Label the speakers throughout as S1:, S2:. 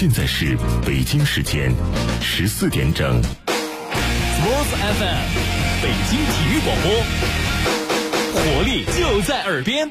S1: 现在是北京时间14点整。
S2: Sports FM， 北京体育广播，活力就在耳边。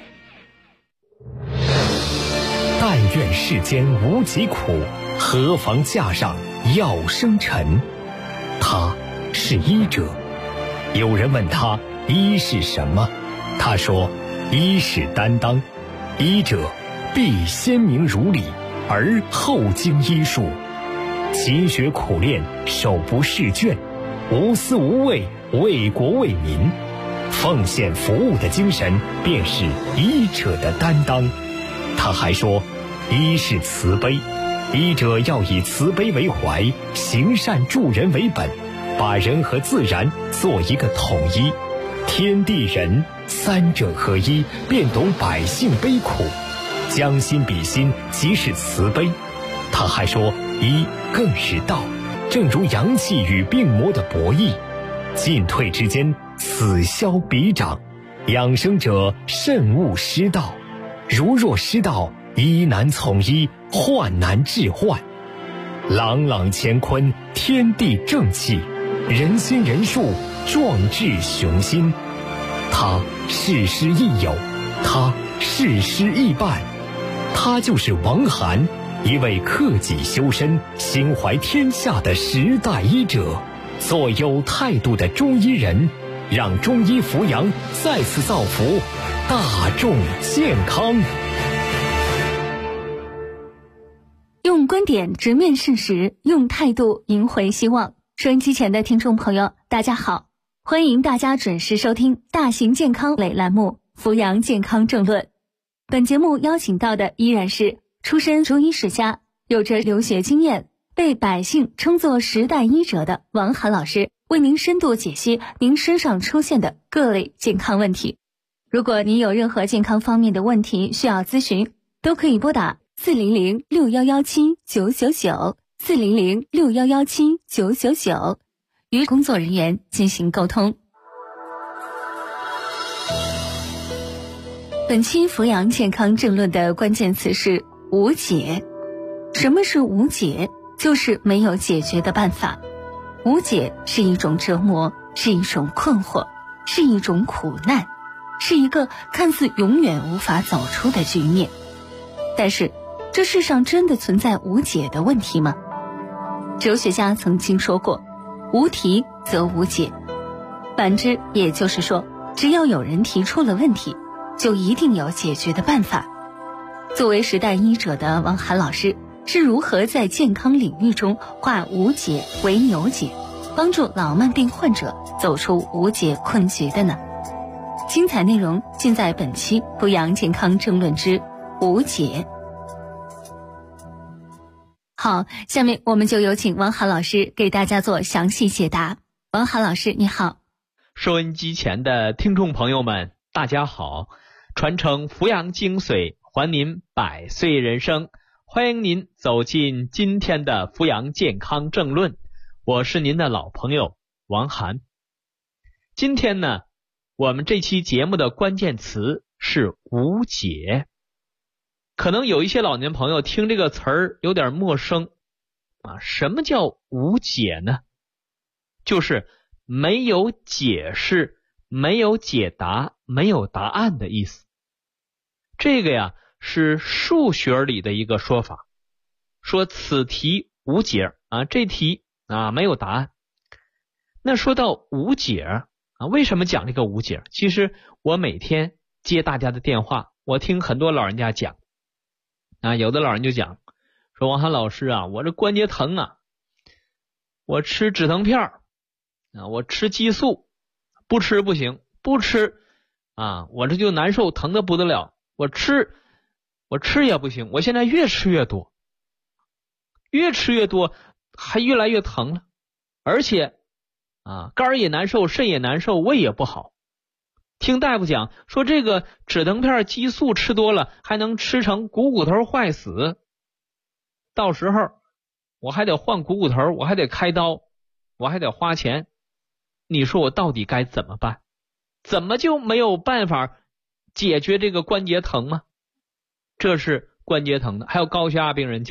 S3: 但愿世间无疾苦，何妨架上药生尘。他是医者。有人问他医是什么，他说医是担当，医者必先明如理，而后经医术，勤学苦练，手不释卷，无私无畏，为国为民，奉献服务的精神便是医者的担当。他还说医是慈悲，医者要以慈悲为怀，行善助人为本，把人和自然做一个统一，天地人三者合一，便懂百姓悲苦，将心比心，即是慈悲。他还说医更是道，正如阳气与病魔的博弈，进退之间，此消彼长，养生者慎勿失道，如若失道，医难从医，患难治患。朗朗乾坤，天地正气，人心人术，壮志雄心。他事师亦友，他事师亦伴，他就是王涵，一位克己修身、心怀天下的时代医者，做有态度的中医人，让中医扶阳再次造福大众健康。
S4: 用观点直面事实，用态度赢回希望。收音机前的听众朋友，大家好，欢迎大家准时收听大型健康类栏目《扶阳健康政论》。本节目邀请到的依然是出身中医世家，有着留学经验，被百姓称作时代医者的王涵老师，为您深度解析您身上出现的各类健康问题。如果您有任何健康方面的问题需要咨询，都可以拨打400-6117-999 400-6117-999与工作人员进行沟通。本期扶阳健康政论的关键词是无解。什么是无解？就是没有解决的办法。无解是一种折磨，是一种困惑，是一种苦难，是一个看似永远无法走出的局面。但是这世上真的存在无解的问题吗？哲学家曾经说过，无题则无解。反之，也就是说，只要有人提出了问题，就一定有解决的办法。作为时代医者的王涵老师，是如何在健康领域中化无解为有解，帮助老慢病患者走出无解困局的呢？精彩内容尽在本期扶阳健康政论之无解。好，下面我们就有请王涵老师给大家做详细解答。王涵老师，你好。
S5: 收音机前的听众朋友们，大家好。传承扶阳精髓，还您百岁人生，欢迎您走进今天的扶阳健康政论，我是您的老朋友王涵。今天呢，我们这期节目的关键词是无解。可能有一些老年朋友听这个词儿有点陌生啊，什么叫无解呢？就是没有解释，没有解答，没有答案的意思。这个呀是数学里的一个说法，说此题无解啊，这题啊没有答案。那说到无解啊，为什么讲这个无解？其实我每天接大家的电话，我听很多老人家讲啊，有的老人就讲说，王涵老师啊，我这关节疼啊，我吃止疼片啊，我吃激素，不吃不行，不吃啊，我这就难受，疼得不得了，我吃也不行，我现在越吃越多，越吃越多，还越来越疼了，而且啊，肝也难受，肾也难受，胃也不好。听大夫讲说，这个止疼片激素吃多了，还能吃成股头坏死，到时候我还得换股头，我还得开刀，我还得花钱，你说我到底该怎么办？怎么就没有办法解决这个关节疼吗？这是关节疼的。还有高血压病人讲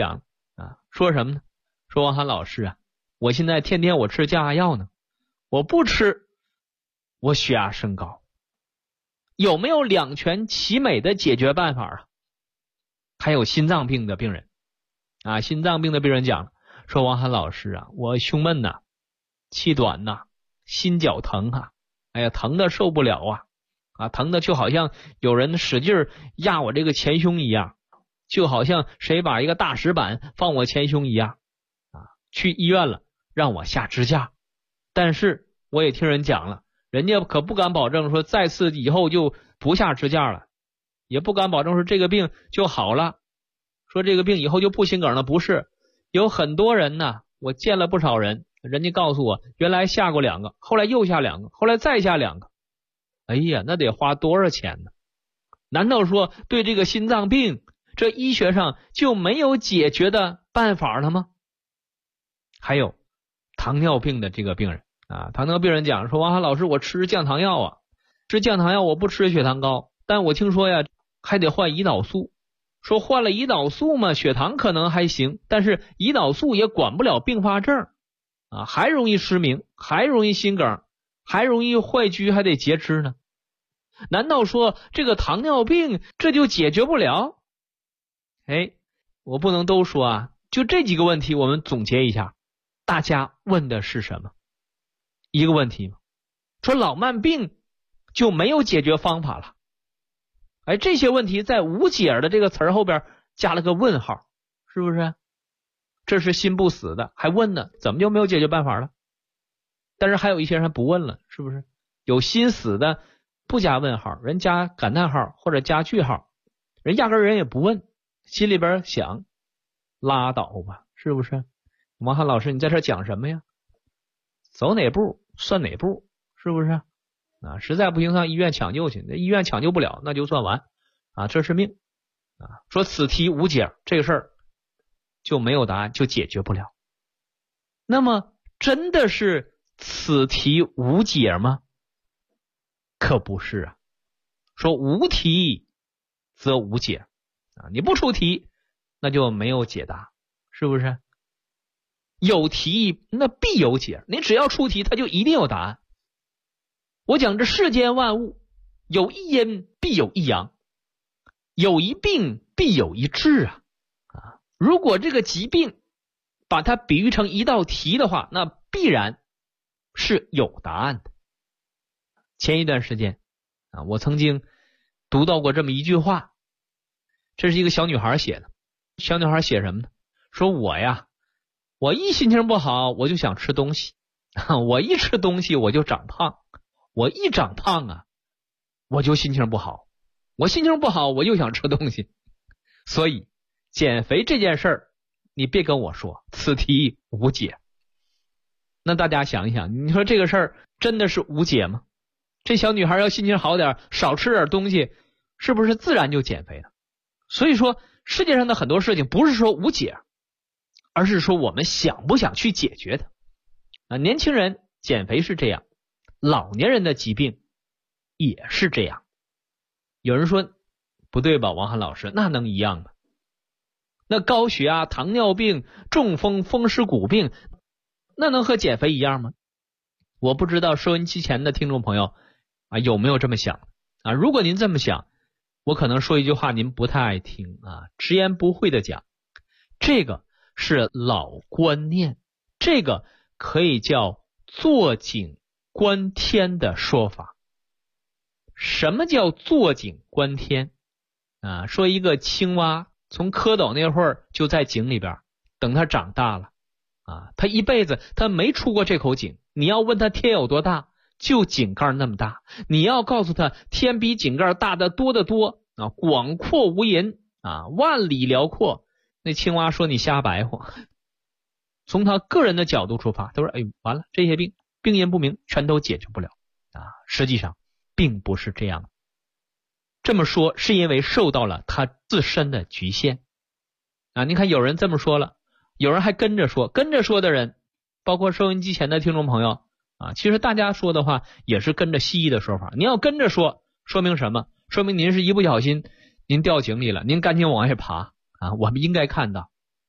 S5: 说什么呢？说王涵老师啊，我现在天天我吃降压药呢，我不吃我血压升高，有没有两全其美的解决办法啊？还有心脏病的病人心脏病的病人讲说，王涵老师啊，我胸闷呐，气短呐，心绞疼啊，哎呀，疼的受不了疼的就好像有人使劲压我这个前胸一样，就好像谁把一个大石板放我前胸一样去医院了让我下支架，但是我也听人讲了，人家可不敢保证说再次以后就不下支架了，也不敢保证说这个病就好了，说这个病以后就不心梗了，不是，有很多人呢，我见了不少人，人家告诉我原来下过2个，后来又下2个，后来再下2个，哎呀，那得花多少钱呢？难道说对这个心脏病这医学上就没有解决的办法了吗？还有糖尿病的这个病人糖尿病人讲说，王涵老师，我吃降糖药吃降糖药我不吃血糖高，但我听说呀还得换胰岛素，说换了胰岛素嘛，血糖可能还行，但是胰岛素也管不了并发症还容易失明，还容易心梗，还容易坏疽，还得截肢呢。难道说这个糖尿病这就解决不了？我不能都说就这几个问题我们总结一下，大家问的是什么？一个问题吗？说老慢病就没有解决方法了。这些问题在无解的这个词儿后边加了个问号，是不是？这是心不死的还问呢，怎么就没有解决办法了？但是还有一些人不问了，是不是？有心死的不加问号，人加感叹号或者加句号，人压根人也不问，心里边想拉倒吧，是不是？王涵老师，你在这讲什么呀？走哪步算哪步，是不是？实在不行上医院抢救去，那医院抢救不了那就算完这是命说此题无解，这个事儿就没有答案，就解决不了。那么真的是此题无解吗？可不是说无题则无解你不出题那就没有解答，是不是？有题那必有解，你只要出题它就一定有答案。我讲这世间万物有一阴必有一阳，有一病必有一治如果这个疾病把它比喻成一道题的话，那必然是有答案的。前一段时间我曾经读到过这么一句话，这是一个小女孩写的。小女孩写什么呢？说我一心情不好我就想吃东西我一吃东西我就长胖，我一长胖我就心情不好，我心情不好我又想吃东西，所以减肥这件事儿你别跟我说此题无解。那大家想一想，你说这个事儿真的是无解吗？这小女孩要心情好点，少吃点东西，是不是自然就减肥了？所以说世界上的很多事情不是说无解，而是说我们想不想去解决它年轻人减肥是这样，老年人的疾病也是这样。有人说不对吧，王涵老师，那能一样吗？那高血压、糖尿病、中风、风湿骨病，那能和减肥一样吗？我不知道收音机前的听众朋友有没有这么想如果您这么想，我可能说一句话您不太爱听直言不讳的讲，这个是老观念，这个可以叫坐井观天的说法。什么叫坐井观天说一个青蛙从蝌蚪那会儿就在井里边，等它长大了他一辈子他没出过这口井，你要问他天有多大，就井盖那么大，你要告诉他天比井盖大得多得多广阔无垠万里辽阔，那青蛙说你瞎白话。从他个人的角度出发，他说完了，这些病因不明，全都解决不了实际上并不是这样。这么说是因为受到了他自身的局限你看有人这么说了，有人还跟着说的人，包括收音机前的听众朋友其实大家说的话也是跟着西医的说法。你要跟着说，说明什么？说明您是一不小心您掉井里了，您赶紧往外爬我们应该看到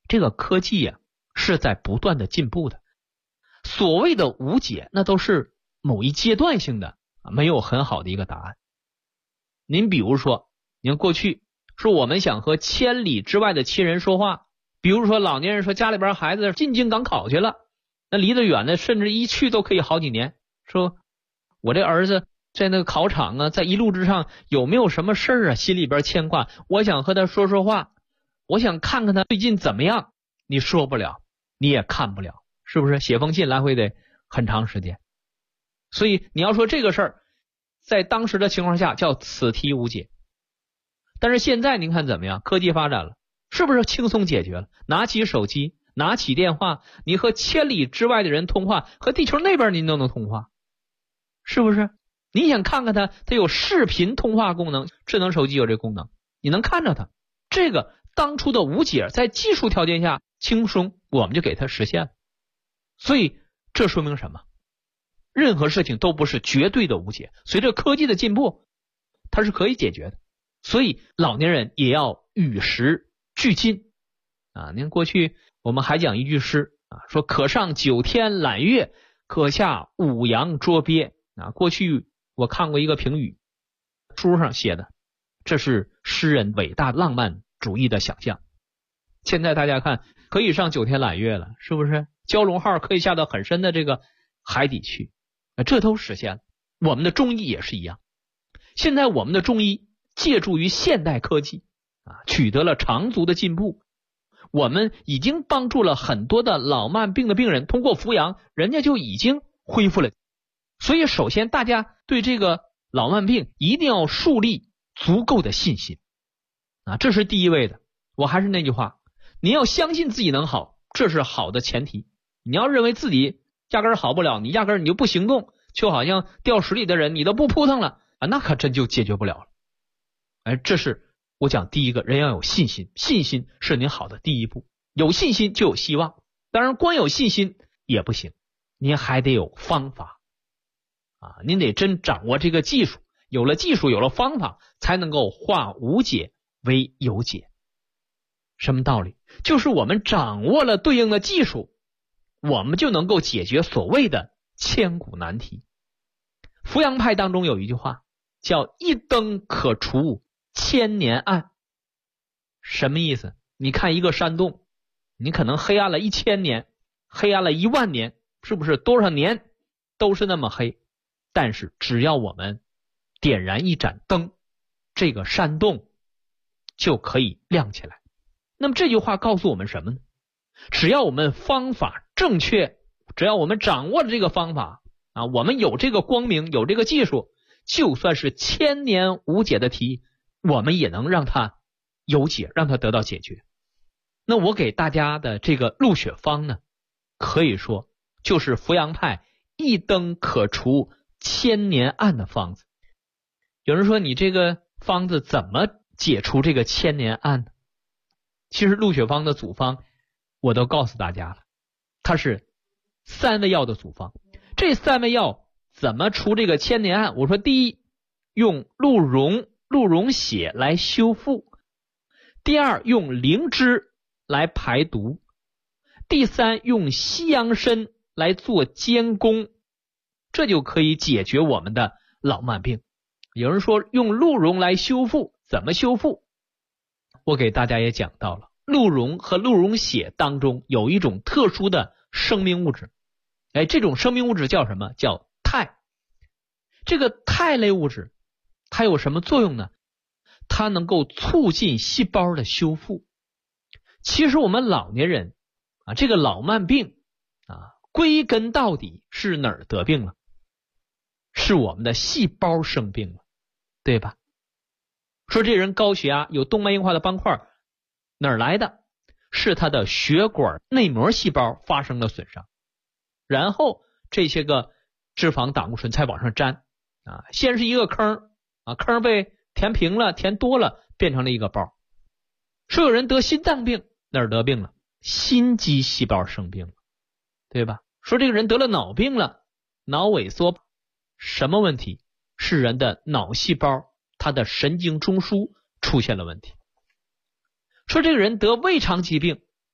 S5: 这个科技呀是在不断的进步的。所谓的无解，那都是某一阶段性的，没有很好的一个答案。您比如说，您过去说我们想和千里之外的亲人说话，比如说老年人说家里边孩子进京赶考去了，那离得远的甚至一去都可以好几年，说我这儿子在那个考场啊，在一路之上有没有什么事儿啊，心里边牵挂，我想和他说说话，我想看看他最近怎么样，你说不了，你也看不了，是不是？写封信来回得很长时间。所以你要说这个事儿在当时的情况下叫此题无解。但是现在您看怎么样？科技发展了，是不是轻松解决了？拿起手机，拿起电话，你和千里之外的人通话，和地球那边您都能通话，是不是？你想看看它有视频通话功能，智能手机有这功能，你能看着它。这个当初的无解在技术条件下轻松，我们就给它实现了。所以这说明什么？任何事情都不是绝对的无解，随着科技的进步，它是可以解决的。所以老年人也要与时俱进啊！您过去我们还讲一句诗啊，说可上9天揽月，可下5洋捉鳖啊。过去我看过一个评语，书上写的，这是诗人伟大浪漫主义的想象。现在大家看，可以上9天揽月了，是不是？蛟龙号可以下到很深的这个海底去，这都实现了。我们的中医也是一样，现在我们的中医借助于现代科技啊，取得了长足的进步。我们已经帮助了很多的老慢病的病人，通过扶阳，人家就已经恢复了。所以首先大家对这个老慢病一定要树立足够的信心啊，这是第一位的。我还是那句话，你要相信自己能好，这是好的前提。你要认为自己压根儿好不了，你压根儿你就不行动，就好像掉水里的人你都不扑腾了啊，那可真就解决不了了。这是我讲第一个，人要有信心，信心是您好的第一步。有信心就有希望，当然光有信心也不行，您还得有方法啊，您得真掌握这个技术，有了技术有了方法，才能够化无解为有解。什么道理？就是我们掌握了对应的技术，我们就能够解决所谓的千古难题。扶阳派当中有一句话叫一灯可除千年暗。什么意思？你看一个山洞，你可能黑暗了1000年，黑暗了10000年，是不是多少年都是那么黑？但是只要我们点燃一盏灯，这个山洞就可以亮起来。那么这句话告诉我们什么呢？只要我们方法正确，只要我们掌握了这个方法啊，我们有这个光明，有这个技术，就算是1000年无解的题，我们也能让它有解，让它得到解决。那我给大家的这个入血方呢，可以说就是扶阳派一灯可除千年暗的方子。有人说你这个方子怎么解除这个千年暗呢？其实入血方的组方我都告诉大家了，它是3味药的组方。这3味药怎么除这个千年暗？我说第一，用鹿茸血来修复；第二，用灵芝来排毒；第三，用西洋参来做监工，这就可以解决我们的老慢病。有人说用鹿茸来修复，怎么修复？我给大家也讲到了，鹿茸和鹿茸血当中有一种特殊的生命物质，这种生命物质叫什么？叫肽。这个肽类物质它有什么作用呢？它能够促进细胞的修复。其实我们老年人啊，这个老慢病啊，归根到底是哪儿得病了？是我们的细胞生病了，对吧？说这人高血压有动脉硬化的斑块，哪儿来的？是他的血管内膜细胞发生了损伤，然后这些个脂肪胆固醇才往上粘啊，先是一个坑啊，坑被填平了，填多了，变成了一个包。说有人得心脏病，哪儿得病了？心肌细胞生病了，对吧？说这个人得了脑病了，脑萎缩，什么问题？是人的脑细胞它的神经中枢出现了问题。说这个人得胃肠疾病啊，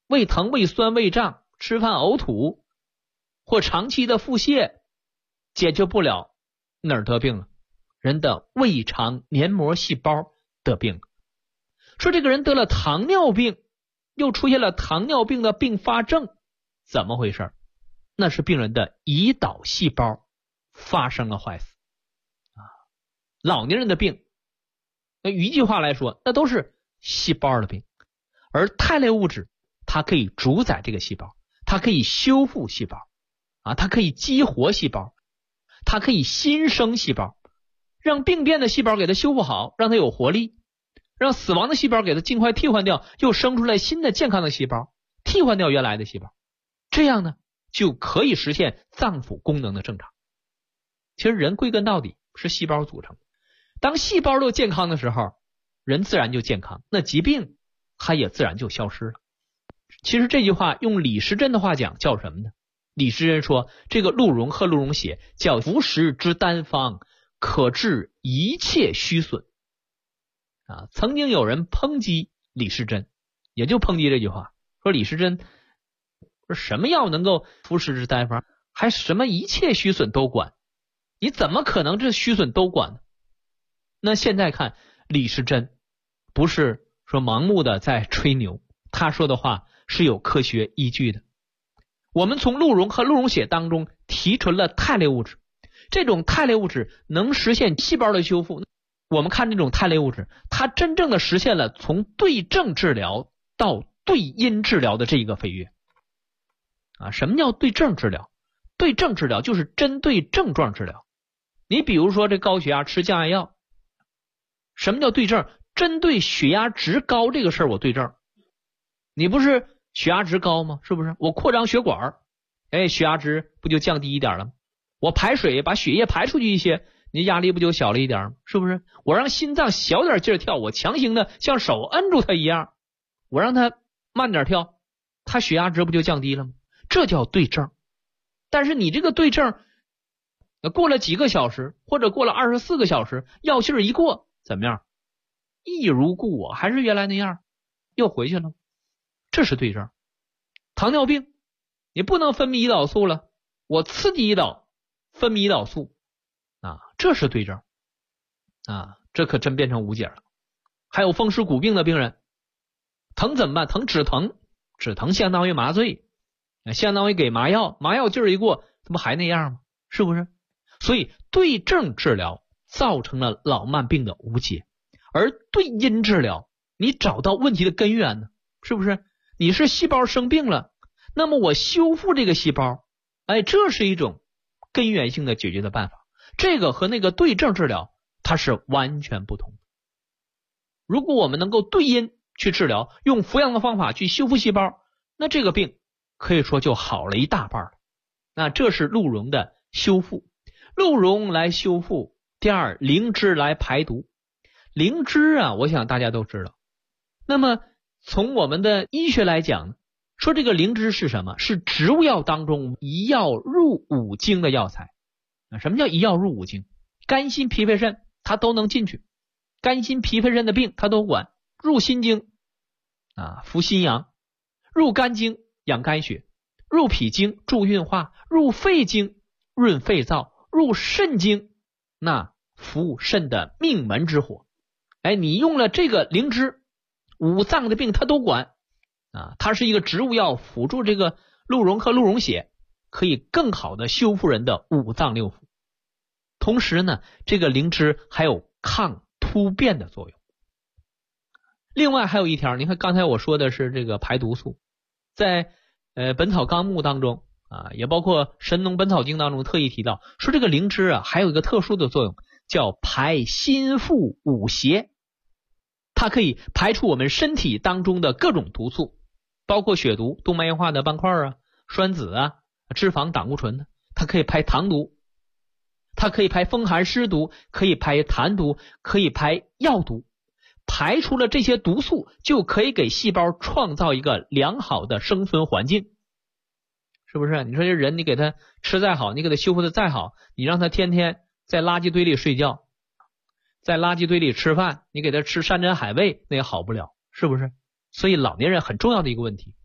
S5: 胃疼、胃酸、胃胀，吃饭呕吐，或长期的腹泻，解决不了，哪儿得病了？人的胃肠黏膜细胞得病了。说这个人得了糖尿病，又出现了糖尿病的并发症，怎么回事？那是病人的胰岛细胞发生了坏死老年人的病，那一句话来说，那都是细胞的病。而肽类物质它可以主宰这个细胞，它可以修复细胞它可以激活细胞，它可以新生细胞，让病变的细胞给它修复好，让它有活力，让死亡的细胞给它尽快替换掉，又生出来新的健康的细胞，替换掉原来的细胞，这样呢就可以实现脏腑功能的正常。其实人归根到底是细胞组成，当细胞都健康的时候，人自然就健康，那疾病它也自然就消失了。其实这句话用李时珍的话讲叫什么呢？李时珍说，这个鹿茸和鹿茸血叫服食之丹方，可治一切虚损曾经有人抨击李时珍，也就抨击这句话，说李时珍说什么药能够服食之丹方，还什么一切虚损都管，你怎么可能这虚损都管呢？那现在看李时珍不是说盲目的在吹牛，他说的话是有科学依据的。我们从鹿茸和鹿茸血当中提纯了肽类物质，这种肽类物质能实现细胞的修复。我们看这种肽类物质，它真正的实现了从对症治疗到对因治疗的这一个飞跃什么叫对症治疗？对症治疗就是针对症状治疗。你比如说这高血压吃降压药，什么叫对症？针对血压值高这个事儿我对症。你不是血压值高吗？是不是？我扩张血管，血压值不就降低一点了吗？我排水把血液排出去一些，你压力不就小了一点吗？是不是？我让心脏小点劲儿跳，我强行的像手摁住它一样，我让它慢点跳，它血压值不就降低了吗？这叫对症。但是你这个对症过了几个小时，或者过了24个小时，药劲儿一过，怎么样？一如故我，还是原来那样，又回去了。这是对症。糖尿病你不能分泌胰岛素了，我刺激胰岛分泌胰岛素这是对症这可真变成无解了。还有风湿骨病的病人，疼怎么办？疼止疼，止疼相当于麻醉，相当于给麻药，麻药劲儿一过，这不还那样吗？是不是？所以对症治疗造成了老慢病的无解，而对因治疗你找到问题的根源呢，是不是？你是细胞生病了，那么我修复这个细胞，这是一种根源性的解决的办法。这个和那个对症治疗它是完全不同的。如果我们能够对因去治疗，用服药的方法去修复细胞，那这个病可以说就好了一大半了。那这是鹿茸的修复。鹿茸来修复，第二，灵芝来排毒。灵芝我想大家都知道。那么从我们的医学来讲，说这个灵芝是什么？是植物药当中一药入五经的药材。什么叫一药入五经？肝心脾肺肾它都能进去，肝心脾肺肾的病它都管。入心经扶心阳，入肝经养肝血，入脾经助运化，入肺经润肺燥，入肾经那扶肾的命门之火。你用了这个灵芝，五脏的病它都管它是一个植物药，辅助这个鹿茸和鹿茸血，可以更好的修复人的五脏六腑。同时呢，这个灵芝还有抗突变的作用。另外还有一条，你看刚才我说的是这个排毒素，在本草纲目当中也包括神农本草经当中特意提到，说这个灵芝还有一个特殊的作用，叫排心腹五邪。它可以排出我们身体当中的各种毒素，包括血毒、动脉硬化的斑块栓子脂肪胆固醇，它可以排糖毒，它可以排风寒湿毒，可以排痰毒，可以排药毒。排出了这些毒素，就可以给细胞创造一个良好的生存环境，是不是？你说这人你给他吃再好，你给他修复的再好，你让他天天在垃圾堆里睡觉，在垃圾堆里吃饭，你给他吃山珍海味，那也好不了，是不是？所以老年人很重要的一个问题，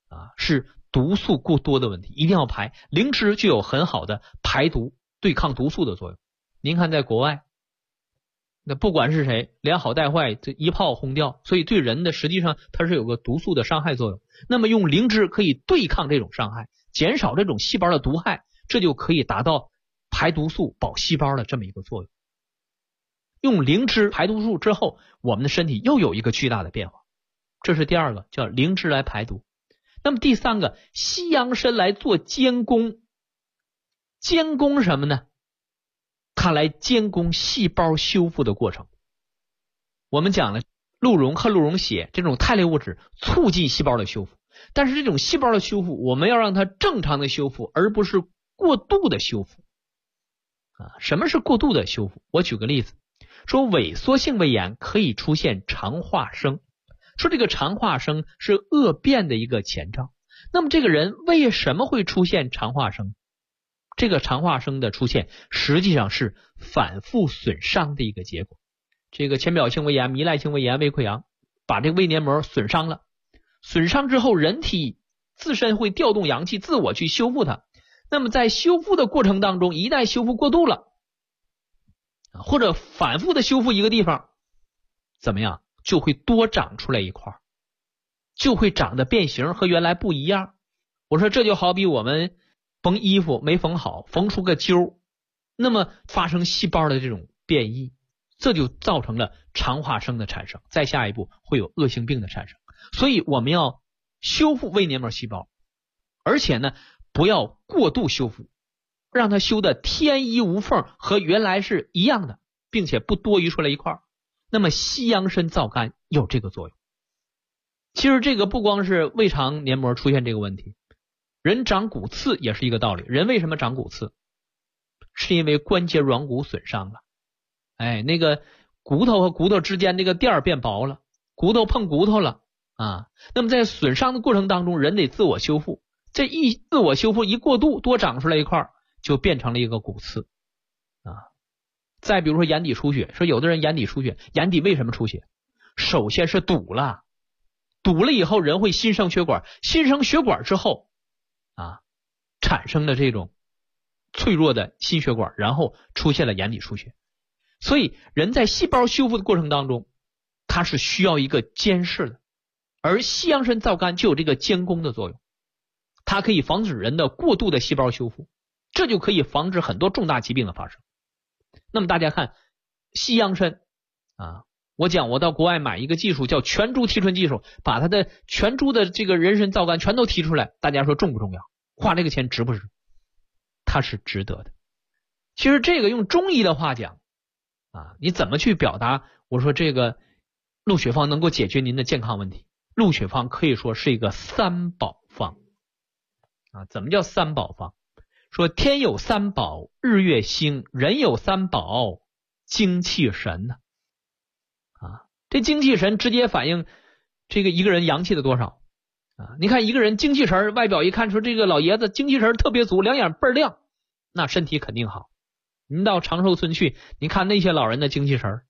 S5: 是毒素过多的问题，一定要排。灵芝就有很好的排毒、对抗毒素的作用。您看在国外，那不管是谁，连好带坏这一炮轰掉，所以对人的实际上它是有个毒素的伤害作用。那么用灵芝可以对抗这种伤害，减少这种细胞的毒害，这就可以达到排毒素、保细胞的这么一个作用。用灵芝排毒素之后，我们的身体又有一个巨大的变化。这是第二个，叫灵芝来排毒。那么第三个，西洋参来做监工。监工什么呢？它来监工细胞修复的过程。我们讲了，鹿茸和鹿茸血这种肽类物质促进细胞的修复，但是这种细胞的修复，我们要让它正常的修复，而不是过度的修复。什么是过度的修复？我举个例子，说萎缩性胃炎可以出现肠化生，说这个肠化生是恶变的一个前兆。那么这个人为什么会出现肠化生？这个肠化生的出现实际上是反复损伤的一个结果。这个浅表性胃炎、糜烂性胃炎、胃溃疡把这个胃黏膜损伤了，损伤之后人体自身会调动阳气自我去修复它。那么在修复的过程当中，一旦修复过度了，或者反复的修复一个地方，怎么样？就会多长出来一块，就会长得变形，和原来不一样。我说这就好比我们缝衣服没缝好，缝出个揪，那么发生细胞的这种变异，这就造成了肠化生的产生，再下一步会有恶性病的产生。所以我们要修复胃黏膜细胞，而且呢不要过度修复，让它修的天衣无缝，和原来是一样的，并且不多余出来一块。那么西洋参皂苷有这个作用。其实这个不光是胃肠黏膜出现这个问题，人长骨刺也是一个道理。人为什么长骨刺？是因为关节软骨损伤了。那个骨头和骨头之间这个垫变薄了，骨头碰骨头了那么在损伤的过程当中，人得自我修复，这一自我修复一过度，多长出来一块，就变成了一个骨刺再比如说眼底出血，说有的人眼底出血，眼底为什么出血？首先是堵了以后人会新生血管，新生血管之后产生了这种脆弱的心血管，然后出现了眼底出血。所以人在细胞修复的过程当中，它是需要一个监视的，而西洋参皂苷就有这个监工的作用，它可以防止人的过度的细胞修复，这就可以防止很多重大疾病的发生。那么大家看西洋参我到国外买一个技术叫全株提纯技术，把它的全株的这个人参皂苷全都提出来，大家说重不重要？花这个钱值不值？它是值得的。其实这个用中医的话讲你怎么去表达？我说这个鹿血方能够解决您的健康问题，鹿血方可以说是一个三宝方怎么叫三宝方？说天有三宝，日月星；人有三宝，精气神这精气神直接反映这个一个人阳气的多少你看一个人精气神，外表一看出这个老爷子精气神特别足，两眼倍儿亮，那身体肯定好。您到长寿村去，你看那些老人的精气神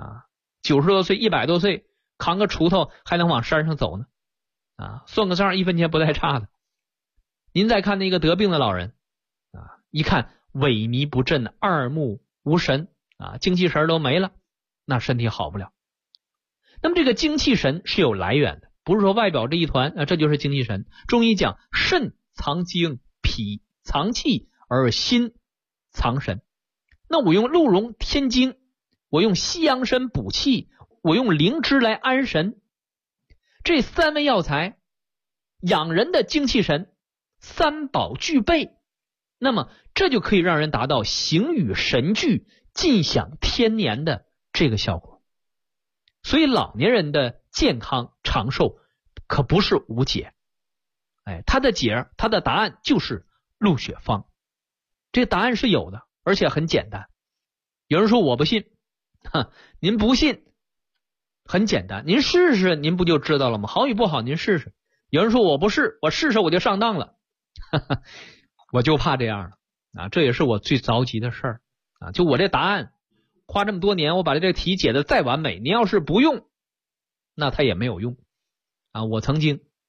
S5: 90多岁、100多岁，扛个锄头还能往山上走呢算个账1分钱不带差的。您再看那个得病的老人一看萎靡不振，二目无神精气神都没了，那身体好不了。那么这个精气神是有来源的，不是说外表这一团这就是精气神。中医讲肾藏精，脾藏气，而心藏神。那我用鹿茸添精，我用西洋参补气，我用灵芝来安神，这三味药材养人的精气神，三宝具备，那么这就可以让人达到形与神俱，尽享天年的这个效果。所以老年人的健康长寿可不是无解，他的解，他的答案就是鹿血方。这答案是有的，而且很简单。有人说我不信，您不信很简单，您试试您不就知道了吗？好与不好您试试。有人说我不试，我试试我就上当了我就怕这样了这也是我最着急的事儿就我这答案花这么多年，我把这个题解得再完美，您要是不用，那它也没有用我曾经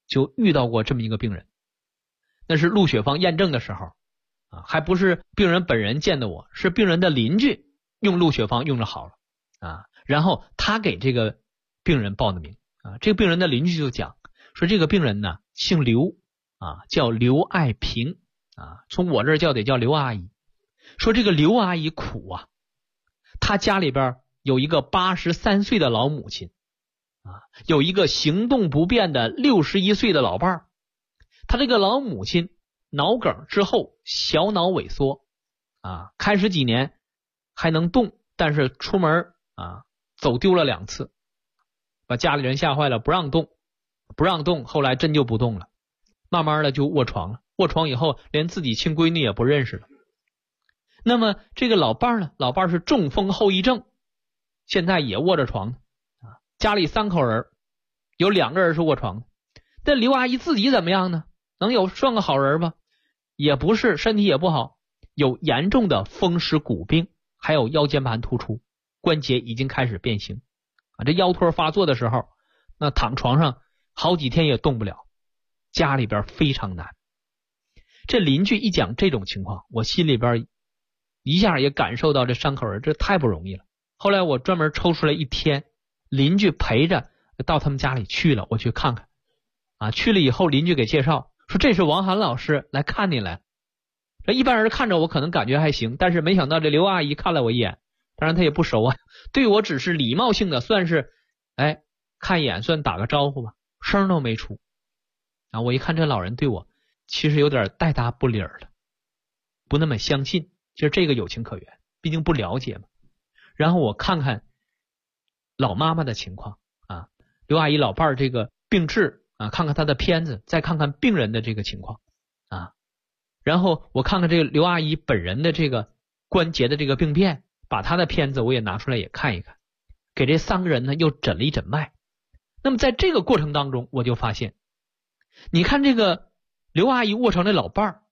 S5: 就遇到过这么一个病人，那是录血方验证的时候啊，还不是病人本人见的我，是病人的邻居用录血方用着好了啊，然后他给这个病人报的名啊，这个病人的邻居就讲说这个病人呢姓刘啊，叫刘爱萍啊，从我这儿叫得叫刘阿姨，说这个刘阿姨苦啊，她家里边有一个83岁的老母亲啊，有一个行动不便的61岁的老伴儿，她这个老母亲脑梗之后小脑萎缩啊，开始几年还能动，但是出门啊走丢了2次，把家里人吓坏了，不让动，后来真就不动了，慢慢的就卧床了，卧床以后连自己亲闺女也不认识了。那么这个老伴儿呢，老伴儿是中风后遗症，现在也卧着床啊，家里3口人，有2个人是卧床的。那刘阿姨自己怎么样呢？能算个好人吧？也不是，身体也不好，有严重的风湿骨病，还有腰间盘突出，关节已经开始变形啊。这腰托发作的时候，那躺床上好几天也动不了，家里边非常难。这邻居一讲这种情况，我心里边一下也感受到这3口人这太不容易了。后来我专门抽出来1天，邻居陪着到他们家里去了，我去看看啊。去了以后，邻居给介绍说这是王涵老师来看你来。这一般人看着我可能感觉还行，但是没想到这刘阿姨看了我一眼，当然她也不熟啊，对我只是礼貌性的算是看一眼，算打个招呼吧，声都没出啊。我一看这老人对我其实有点带答不理了，不那么相信，其实这个有情可原，毕竟不了解嘛。然后我看看老妈妈的情况啊，刘阿姨老伴儿这个病治啊，看看她的片子，再看看病人的这个情况啊，然后我看看这个刘阿姨本人的这个关节的这个病变，把她的片子我也拿出来也看一看，给这3个人呢又诊了一诊脉。那么在这个过程当中，我就发现，你看这个刘阿姨卧床的老伴儿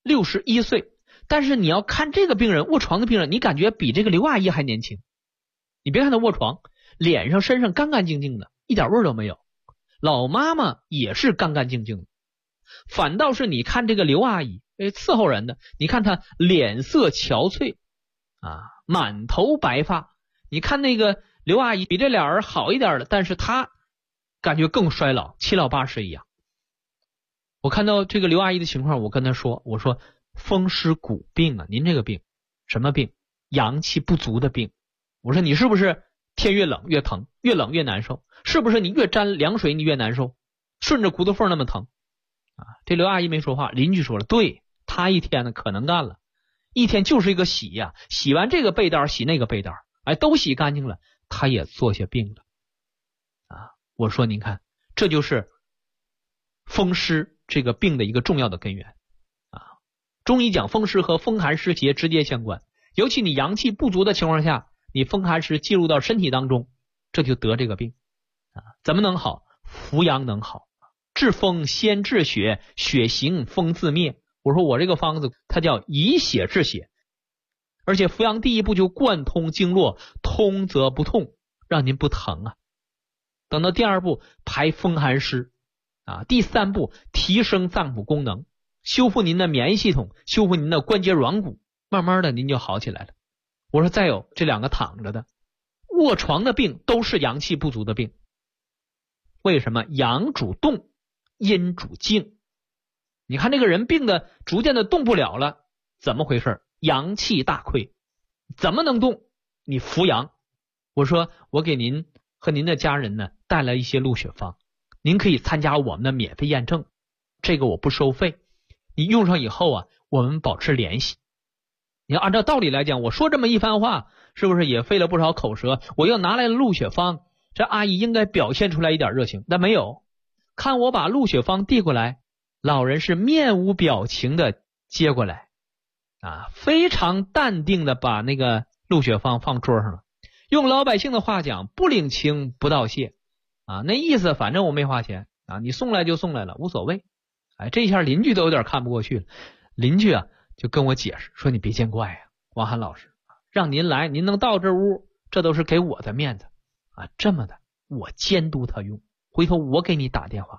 S5: 61岁，但是你要看这个病人卧床的病人，你感觉比这个刘阿姨还年轻。你别看她卧床，脸上身上干干净净的，一点味儿都没有，老妈妈也是干干净净的。反倒是你看这个刘阿姨伺候人的，你看她脸色憔悴啊，满头白发。你看那个刘阿姨比这俩人好一点的，但是她感觉更衰老，七老八十一样。我看到这个刘阿姨的情况，我跟她说，我说风湿骨病啊，您这个病什么病？阳气不足的病。我说你是不是天越冷越疼，越冷越难受？是不是你越沾凉水你越难受？顺着骨头缝那么疼啊？这刘阿姨没说话，邻居说了，对，她一天呢可能干了，一天就是一个洗呀，洗完这个被单洗那个被单，都洗干净了，她也坐下病了啊。我说您看，这就是风湿这个病的一个重要的根源啊。中医讲风湿和风寒湿邪直接相关，尤其你阳气不足的情况下，你风寒湿进入到身体当中，这就得这个病啊。怎么能好？扶阳能好，治风先治血，血行风自灭。我说我这个方子它叫以血治血，而且扶阳第一步就贯通经络，通则不痛，让您不疼啊。等到第2步排风寒湿啊，第3步提升脏腑功能，修复您的免疫系统，修复您的关节软骨，慢慢的您就好起来了。我说再有这2个躺着的卧床的病都是阳气不足的病。为什么？阳主动，阴主静。你看这个人病的逐渐的动不了了，怎么回事？阳气大亏，怎么能动？你扶阳。我说我给您和您的家人呢带来一些录血方，您可以参加我们的免费验证，这个我不收费，你用上以后啊，我们保持联系。你要按照道理来讲，我说这么一番话，是不是也费了不少口舌？我要拿来了录血方，这阿姨应该表现出来一点热情，但没有。看我把录血方递过来，老人是面无表情的接过来啊，非常淡定的把那个录血方放桌上了。用老百姓的话讲，不领情不道谢啊，那意思反正我没花钱啊，你送来就送来了，无所谓。这下邻居都有点看不过去了。邻居啊就跟我解释说，你别见怪呀，王涵老师，让您来，您能到这屋，这都是给我的面子啊。这么的，我监督他用，回头我给你打电话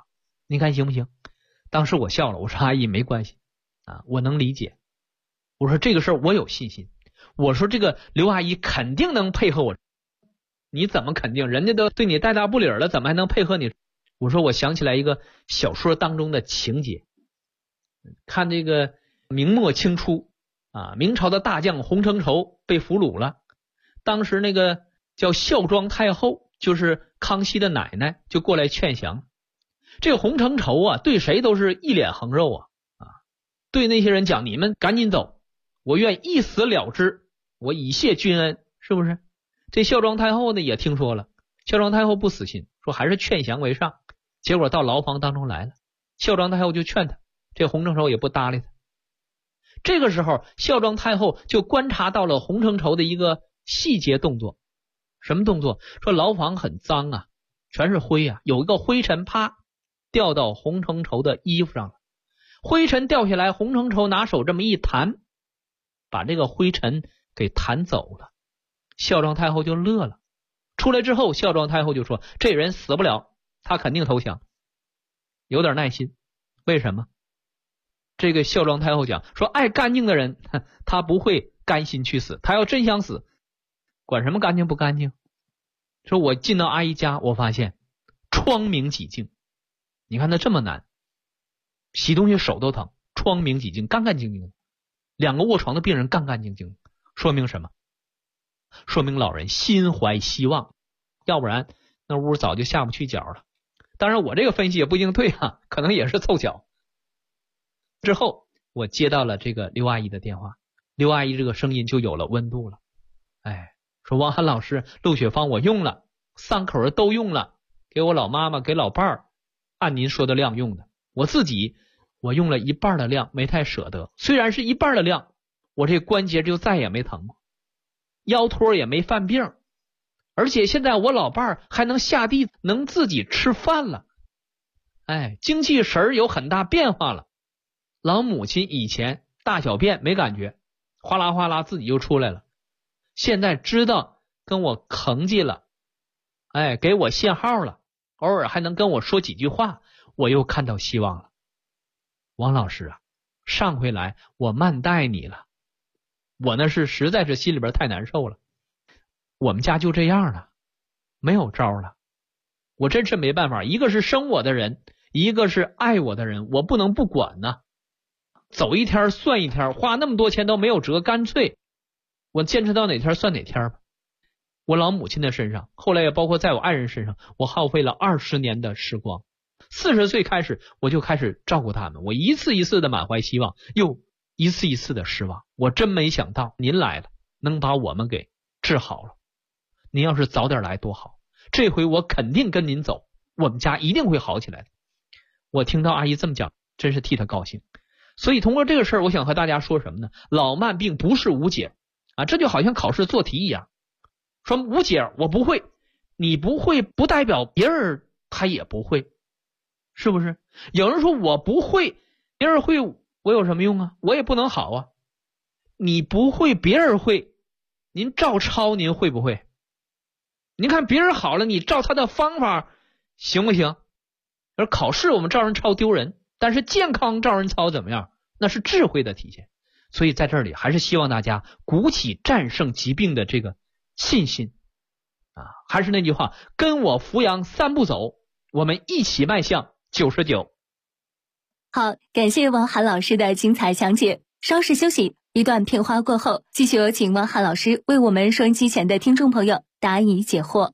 S5: 你看行不行？当时我笑了，我说阿姨没关系啊，我能理解。我说这个事儿我有信心，我说这个刘阿姨肯定能配合我。你怎么肯定？人家都对你带大不理了，怎么还能配合你？我说我想起来一个小说当中的情节，看这个明末清初啊，明朝的大将洪承畴被俘虏了，当时那个叫孝庄太后，就是康熙的奶奶，就过来劝降。这个洪承畴啊，对谁都是一脸横肉啊，对那些人讲，你们赶紧走，我愿一死了之，我以谢君恩，是不是？这孝庄太后呢也听说了，孝庄太后不死心，说还是劝降为上。结果到牢房当中来了，孝庄太后就劝他，这洪承畴也不搭理他。这个时候孝庄太后就观察到了洪承畴的一个细节动作。什么动作？说牢房很脏啊，全是灰啊，有一个灰尘啪掉到洪承畴的衣服上了，灰尘掉下来，洪承畴拿手这么一弹，把这个灰尘给弹走了。孝庄太后就乐了，出来之后孝庄太后就说，这人死不了，他肯定投降。有点耐心，为什么？这个孝庄太后讲说，爱干净的人他不会甘心去死，他要真想死，管什么干净不干净。说我进到阿姨家，我发现窗明几净，你看他这么难，洗东西手都疼，窗明几净，干干净净的，两个卧床的病人干干净净，说明什么？说明老人心怀希望，要不然那屋早就下不去脚了。当然我这个分析也不一定对啊，可能也是凑巧。之后我接到了这个刘阿姨的电话，刘阿姨这个声音就有了温度了。说王涵老师，鹿血芳我用了，3口人都用了，给我老妈妈给老伴儿按您说的量用的，我自己我用了1半的量，没太舍得，虽然是1半的量，我这关节就再也没疼过，腰托也没犯病，而且现在我老伴儿还能下地，能自己吃饭了，精气神有很大变化了。老母亲以前大小便没感觉，哗啦哗啦自己就出来了，现在知道跟我吭叽了，给我信号了，偶尔还能跟我说几句话，我又看到希望了。王老师啊，上回来我慢待你了，我那是实在是心里边太难受了，我们家就这样了，没有招了，我真是没办法，一个是生我的人，一个是爱我的人，我不能不管呢。走一天算一天，花那么多钱都没有辙，干脆我坚持到哪天算哪天吧。我老母亲的身上，后来也包括在我爱人身上，我耗费了20年的时光。40岁开始我就开始照顾他们，我一次一次的满怀希望，又一次一次的失望。我真没想到您来了，能把我们给治好了。您要是早点来多好，这回我肯定跟您走，我们家一定会好起来的。我听到阿姨这么讲，真是替她高兴。所以通过这个事儿，我想和大家说什么呢？老慢病不是无解啊，这就好像考试做题一样，说无解我不会，你不会不代表别人他也不会，是不是？有人说我不会，别人会，我有什么用啊？我也不能好啊。你不会别人会，您照抄您会不会？您看别人好了，你照他的方法行不行？而考试我们照人抄丢人，但是健康照人抄怎么样？那是智慧的体现。所以在这里还是希望大家鼓起战胜疾病的这个信心啊！还是那句话，跟我扶阳3步走，我们一起迈向99。
S4: 好，感谢王涵老师的精彩讲解。稍事休息，一段片花过后，继续有请王涵老师为我们收音机前的听众朋友答疑解惑。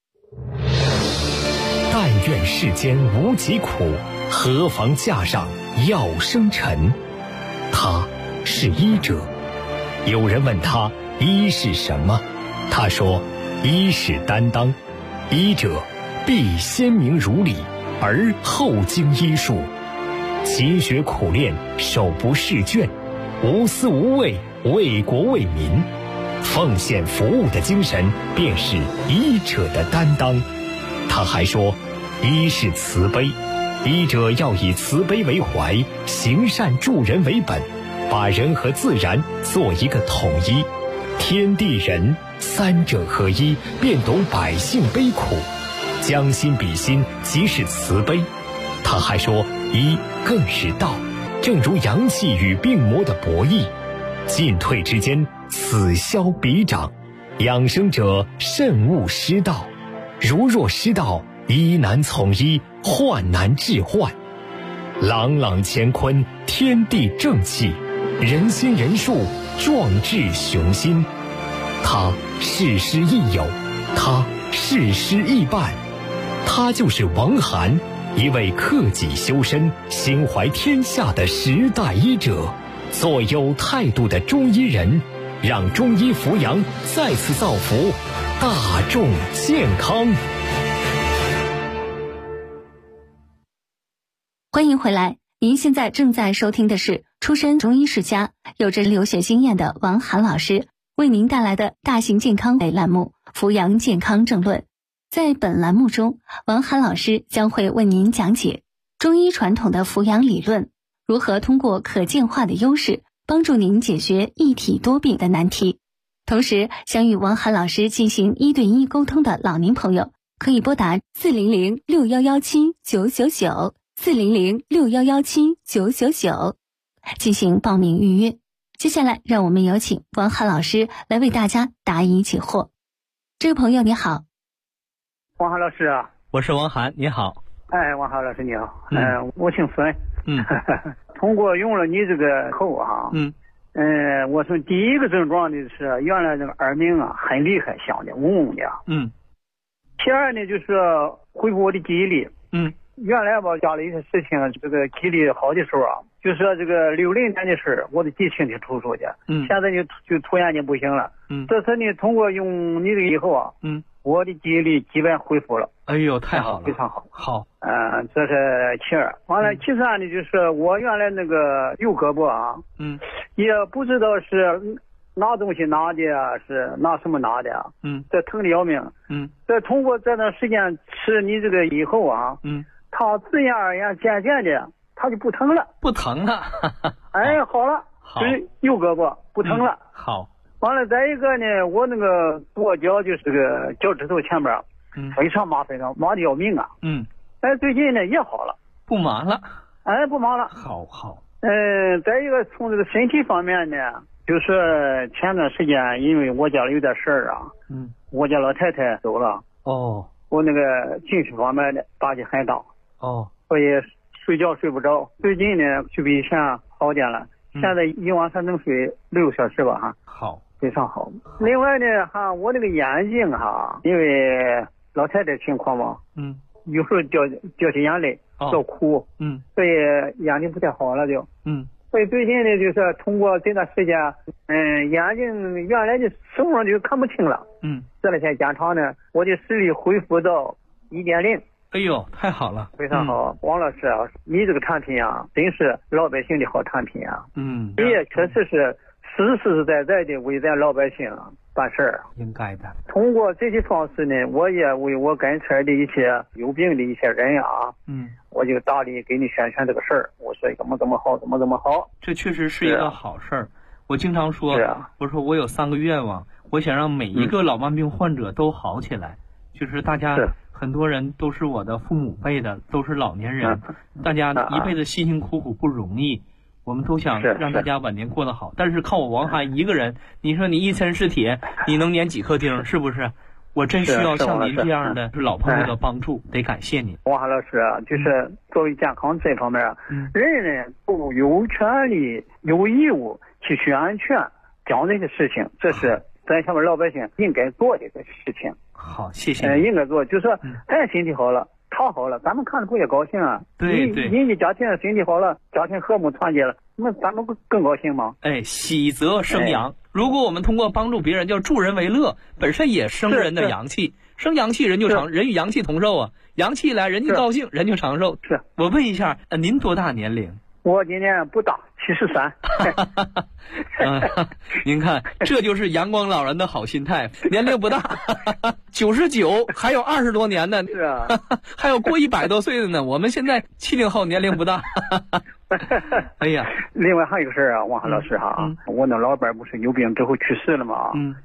S3: 但愿世间无疾苦，何妨架上药生尘。他是医者。有人问他医是什么，他说医是担当，医者必先明如理，而后经医术，勤学苦练，手不释卷，无私无畏，为国为民，奉献服务的精神便是医者的担当。他还说医是慈悲，医者要以慈悲为怀，行善助人为本，把人和自然做一个统一，天地人3者合一，便懂百姓悲苦，将心比心即是慈悲。 他还说医更是道，正如阳气与病魔的博弈，进退之间此消彼长，养生者慎勿失道，如若失道，医难从医，患难治患。朗朗乾坤，天地正气，人心人术，壮志雄心。他事师亦友，他事师亦伴，他就是王涵，一位克己修身、心怀天下的时代医者，做有态度的中医人，让中医扶阳再次造福大众健康。
S4: 欢迎回来，您现在正在收听的是出身中医世家、有着留学经验的王涵老师为您带来的大型健康类栏目《扶阳健康正论》。在本栏目中，王涵老师将会为您讲解中医传统的扶阳理论，如何通过可见化的优势帮助您解决一体多病的难题。同时，想与王涵老师进行1对1沟通的老年朋友，可以拨打400-6117-999 400-6117-999进行报名预约。接下来让我们有请王涵老师来为大家答疑解惑。这个朋友你好。
S6: 王涵老师啊，
S5: 我是王涵，你好。
S6: 哎，王涵老师你好。我姓孙。通过用了你这个后啊，我从第一个症状的是原来这个耳鸣啊很厉害，响的嗡嗡的。第二呢就是恢复我的记忆力。原来吧家里一些事情，这个记忆力好的时候啊，就说这个60年的事我都记清清楚楚的。现在就突然间不行了。这次呢通过用你这个以后啊，我的记忆力基本恢复了。
S5: 哎呦，太好了，
S6: 非常好。
S5: 好。
S6: 这是其二。完了，其三呢就是我原来那个右胳膊啊，也不知道是拿东西拿的啊，是拿什么拿的啊，这疼的要命。这通过这段时间吃你这个以后啊，它自然而然渐渐的它就不疼了。
S5: 不疼了。
S6: 哎，好了，就是右胳膊不疼了。
S5: 好。
S6: 完了，再一个呢，我那个左脚就是这个脚趾头前边，非常麻烦的，麻的要命啊。哎，最近呢也好了，
S5: 不麻了。
S6: 哎，不麻了。
S5: 好好。
S6: 再一个从这个身体方面呢，就是前段时间因为我家里有点事儿啊，我家老太太走了。我那个情绪方面的打击很大。所以睡觉睡不着。最近呢就比以前好点了，现在一晚上能睡6个小时吧哈。
S5: 好，
S6: 非常好。另外呢我那个眼睛因为老太太情况嘛，有时候掉起眼泪，要哭，所以眼睛不太好了就，所以最近呢就是通过这段时间，眼睛原来的什么就看不清了，这两天检查呢，我的视力恢复到1.0。
S5: 哎呦，太好了，
S6: 非常好。王老师啊，你这个产品啊，真是老百姓的好产品啊，你也确实是实实在在的为咱老百姓办事儿。
S5: 应该的。
S6: 通过这些方式呢，我也为我跟前的一些有病的一些人啊，我就大力给你宣传这个事儿。我说怎么好，怎么好。
S5: 这确实是一个好事儿。我经常说，我说我有3个愿望，我想让每一个老慢病患者都好起来。就是大家很多人都是我的父母辈的，都是老年人，大家一辈子辛辛苦苦不容易。我们都想让大家晚年过得好，但是靠我王涵一个人，你说你一身是铁，你能粘几颗钉？是不是？我真需要像您这样的老朋友的帮助，得感谢您。
S6: 王涵老师啊，就是作为健康这方面人人都有权利、有义务去宣传讲这些事情，这是咱下面老百姓应该做的这事情。
S5: 好，谢谢。
S6: 应该做，就是说咱身体好了，他好了，咱们看着不也高兴啊？
S5: 对，
S6: 人家家庭身体好了，家庭和睦团结了，那咱们不更高兴吗？
S5: 喜则生阳。如果我们通过帮助别人，叫助人为乐，本身也生人的阳气，生阳气人就长，人与阳气同寿啊，阳气来人就高兴，人就长寿。
S6: 是。
S5: 我问一下，您多大年龄？
S6: 我今年不大，73。
S5: 您看，这就是阳光老人的好心态，年龄不大，99，还有20多年呢。
S6: 是啊，
S5: 还有过100多岁的呢。我们现在70后年龄不大。哎呀，
S6: 另外还有一个事儿啊，王涵老师我那老伴不是有病之后去世了吗？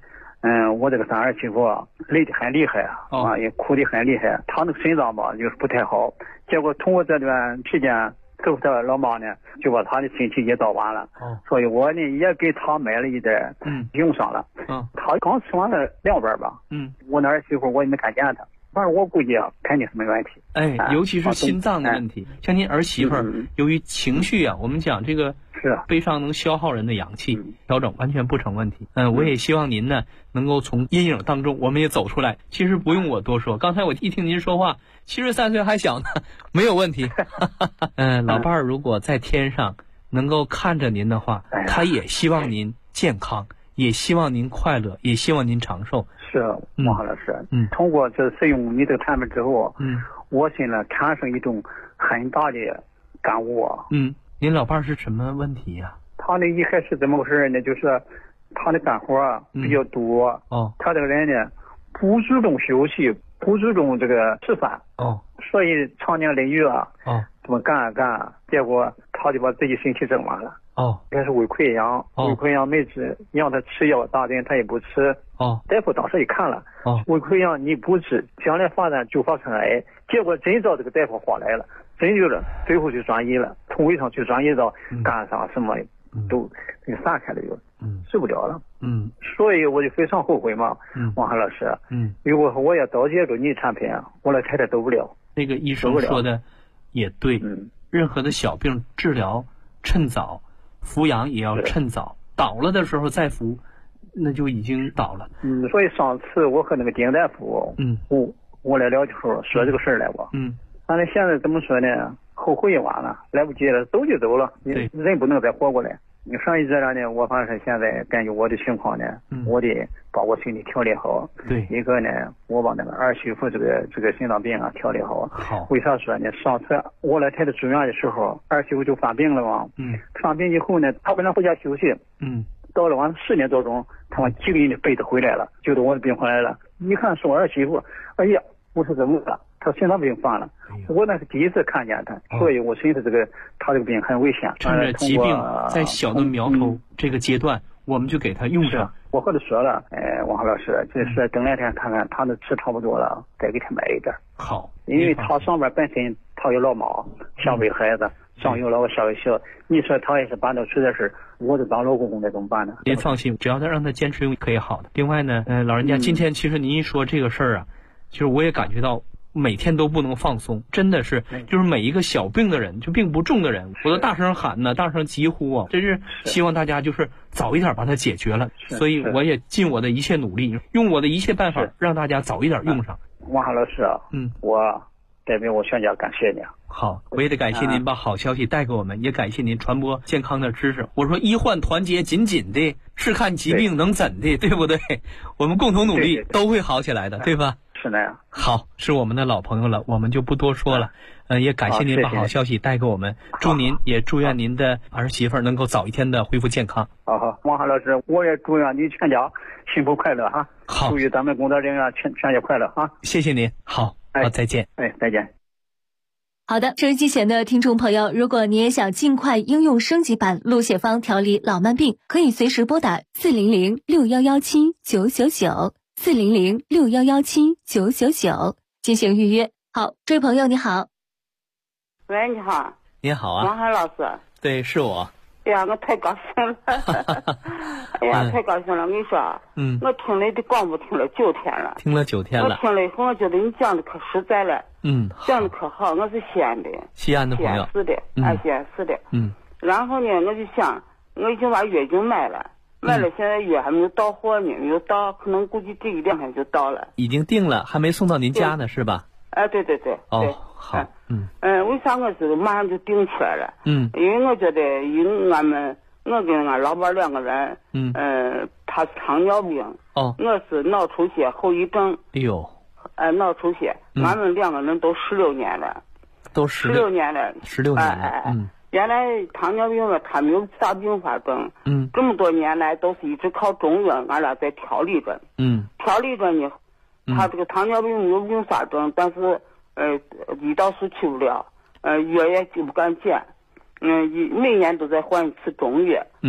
S6: 我这个三儿媳妇累得很厉害啊，也哭得很厉害。她那个肾脏吧就是不太好，结果通过这段时间，之后她老妈呢就把她的身体也倒完了。所以我呢也给她买了一点，用上了。她刚吃完了2碗吧。我那儿媳妇我也没看见她。反正我估计肯定是没问题。
S5: 尤其是心脏的问题，像您儿媳妇由于情绪我们讲这个悲伤能消耗人的阳气，调整完全不成问题。我也希望您呢能够从阴影当中我们也走出来。其实不用我多说，刚才我一听您说话，73岁还小呢，没有问题。老伴儿如果在天上能够看着您的话，他也希望您健康，也希望您快乐，也希望您长寿。
S6: 是王老师，通过这使用你这个产品之后，我心里产生一种很大的感悟。
S5: 您老伴儿是什么问题呀？
S6: 他呢一开始怎么回事呢？就是他的干活比较多，他这个人呢不注重休息，不注重这个吃饭，所以常年累月这么干，结果他就把自己身体整完了。开始胃溃疡，胃溃疡没治，让他吃药打针他也不吃。大夫当时一看了，胃溃疡你不治，将来发展就发生癌。结果真照这个大夫话来了，真就是最后就转移了，从胃上就转移到肝上，什么都给散开了，就治不了了。所以我就非常后悔嘛，王涵老师。如果说我要早接触你的产品，我老太太走不了。
S5: 那个医生说的也对，任何的小病治疗趁早。服养也要趁早，倒了的时候再服，那就已经倒了。
S6: 所以上次我和那个丁大夫，我来聊的时候说这个事儿来过。反正现在怎么说呢？后悔也晚了，来不及了，走就走了，人不能再活过来。你上一阶段呢，我反正现在根据我的情况呢，我得把我身体调理好。一个呢，我把那个儿媳妇这个心脏病调理好。为啥说呢？上次我来太太住院的时候，儿媳妇就犯病了嘛。犯病以后呢，她本来回家休息。到了晚上10点多钟，他们几个人的被子回来了，就到我的病回来了。一看是我儿媳妇，哎呀，我说怎么了？他心脏病犯了，我那是第一次看见他，所以我寻思他这个病很危险。
S5: 趁着疾病在小的苗头这个阶段，我们就给他用上。
S6: 我和他说了，王老师，这是等2天看看他的吃差不多了，再给他买一点。
S5: 好，
S6: 因为他上边本身他有老妈，想为孩子，上有老我稍微小，你说他要是办到出点事，我就当老公公该怎么办呢？
S5: 您放心，只要他让他坚持用，可以好的。另外呢，老人家今天其实您一说这个事儿其实我也感觉到。每天都不能放松，真的是，就是每一个小病的人，就病不重的人，我都大声喊呢，大声疾呼真是希望大家就是早一点把它解决了。所以我也尽我的一切努力，用我的一切办法，让大家早一点用上。
S6: 王涵老师我代表我全家感谢你。
S5: 好，我也得感谢您把好消息带给我们，也感谢您传播健康的知识。我说医患团结紧紧的，是看疾病能怎的，对不对？我们共同努力都会好起来的，对吧？
S6: 是那样。
S5: 好，是我们的老朋友了，我们就不多说了。也感谢您把好消息带给我们，祝您也祝愿您的儿媳妇能够早一天的恢复健康。
S6: 好，王涵老师，我也祝愿你全家幸福快乐哈。
S5: 好，
S6: 祝愿咱们工作人员全家快乐哈。
S5: 谢谢您，好，再见。
S6: 再见。
S4: 好的，收音机前的听众朋友，如果你也想尽快应用升级版鹿血芳调理老慢病，可以随时拨打400-6117-999，400-6117-999进行预约。好，这位朋友你好。
S7: 喂，你好。
S5: 你好啊。
S7: 王涵老师。
S5: 对，是我。
S7: 哎呀，我太高兴了！哎呀，太高兴了！我跟你说，我听了的广播听了9天了。
S5: 听了9天了。
S7: 我听了以后，我觉得你讲的可实在了。讲的可好。我是西安的。
S5: 西安的朋友。
S7: 西安市的，西安市的。然后呢，我就想，我已经把药已经买了，现在药还没有到货呢，没有到，可能估计这1、2天就到了。
S5: 已经定了，还没送到您家呢，是吧？
S7: 对。
S5: 好。
S7: 为啥我这个马上就定起来了？因为我觉得，我跟俺老伴2个人，他是糖尿病，我是脑出血后遗症。
S5: 哎呦，
S7: 脑出血，俺们2个人都16年了，
S5: 都16年了。16年了。
S7: 原来糖尿病他没有啥并发症，这么多年来都是一直靠中药，俺俩在调理着，调理着呢，他这个糖尿病没有并发症，但是胰岛素去不了，药也就不敢减，每年都在换一次中药。我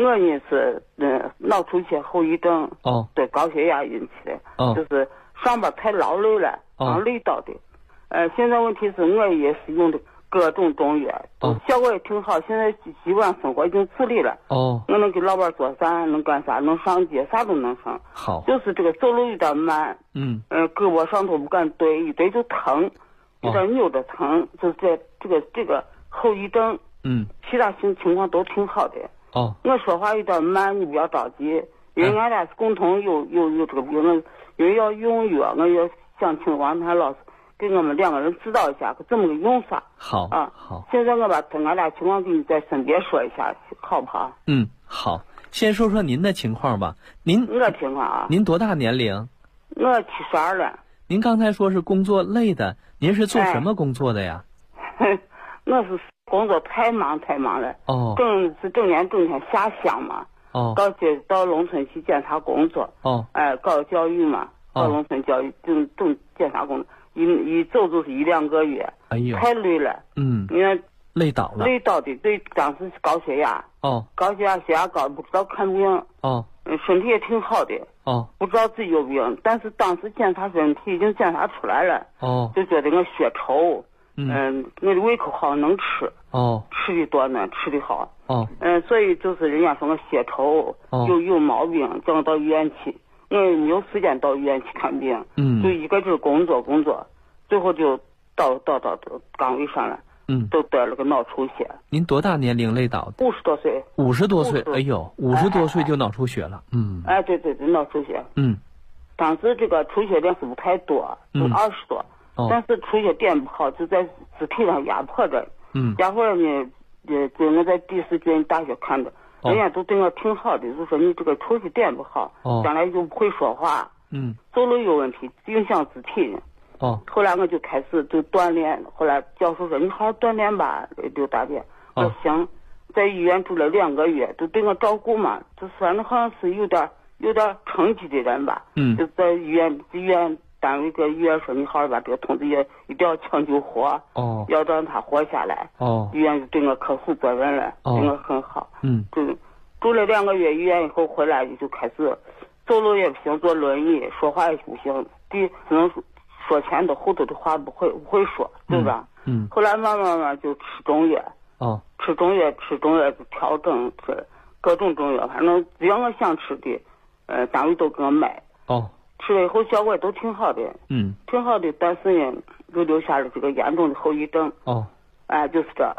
S7: 我呢是脑出血后遗症，对高血压引起的，就是上班太劳累了，累到的。现在问题是我也是用的各种中药，效果也挺好。现在基本上生活已经自理了。我能给老板做饭，能干啥，能上街，啥都能上。
S5: 好，
S7: 就是这个走路有点慢，胳膊上头不敢对，一对就疼，有点扭着疼，就是这个后遗症。其他情况都挺好的。我说话有点慢，你不要着急，因为俺俩是共同有这个病，因为要用药，我要想请王谭老师给我们2个人指导一下怎么个用法。
S5: 好啊，好。
S7: 现在我把俺俩情况给你在身边说一下，好不好？
S5: 好。先说说您的情况吧。
S7: 我情况啊。
S5: 您多大年龄？
S7: 我72了。
S5: 您刚才说是工作累的，您是做什么工作的呀？
S7: 我是工作太忙了。整年下乡嘛。到农村去检查工作。搞教育嘛。搞农村教育，正检查工作。一走就是1-2个月，太累了。因为
S5: 累倒了。
S7: 累倒的，对，当时是高血压。高血压高，不知道看病。身体也挺好的。不知道自己有病，但是当时检查身体已经检查出来了。就觉得我血稠。我的胃口好，能吃。吃的多呢，吃的好。所以就是人家说我血稠，有毛病，叫我到医院去。我没有时间到医院去看病。就一个就是工作，最后就到岗位上了。都得了个脑出血。
S5: 您多大年龄累倒的
S7: ？50多岁。
S5: 50多岁，哎呦，50多岁就脑出血了。
S7: 对，脑出血。当时这个出血量是不太多，就20多。但是出血点不好，就在肢体上压迫着。压迫着呢，我在第4军大学看的，人家都对我挺好的，就说你这个出血点不好，将来就不会说话。走路有问题，影响肢体。后来我就开始就锻炼，后来教授说你好好锻炼吧，刘大姐。我行，在医院住了2个月，都对我照顾嘛，就反正好像是有点成绩的人吧。就在医院单位跟医院说你好好把这个同志也一定要抢救活。要让他活下来。医院就对我可负责任了，对我很好。就住了2个月医院以后回来就开始走路也不行，坐轮椅，说话也不行，只能说前头后头的话不会说，对吧？后来慢慢就吃中药。吃中药就调整，吃各种中药，反正只要我想吃的，单位都给我买。吃了以后效果都挺好的。挺好的，但是呢，就留下了这个严重的后遗症。就是这。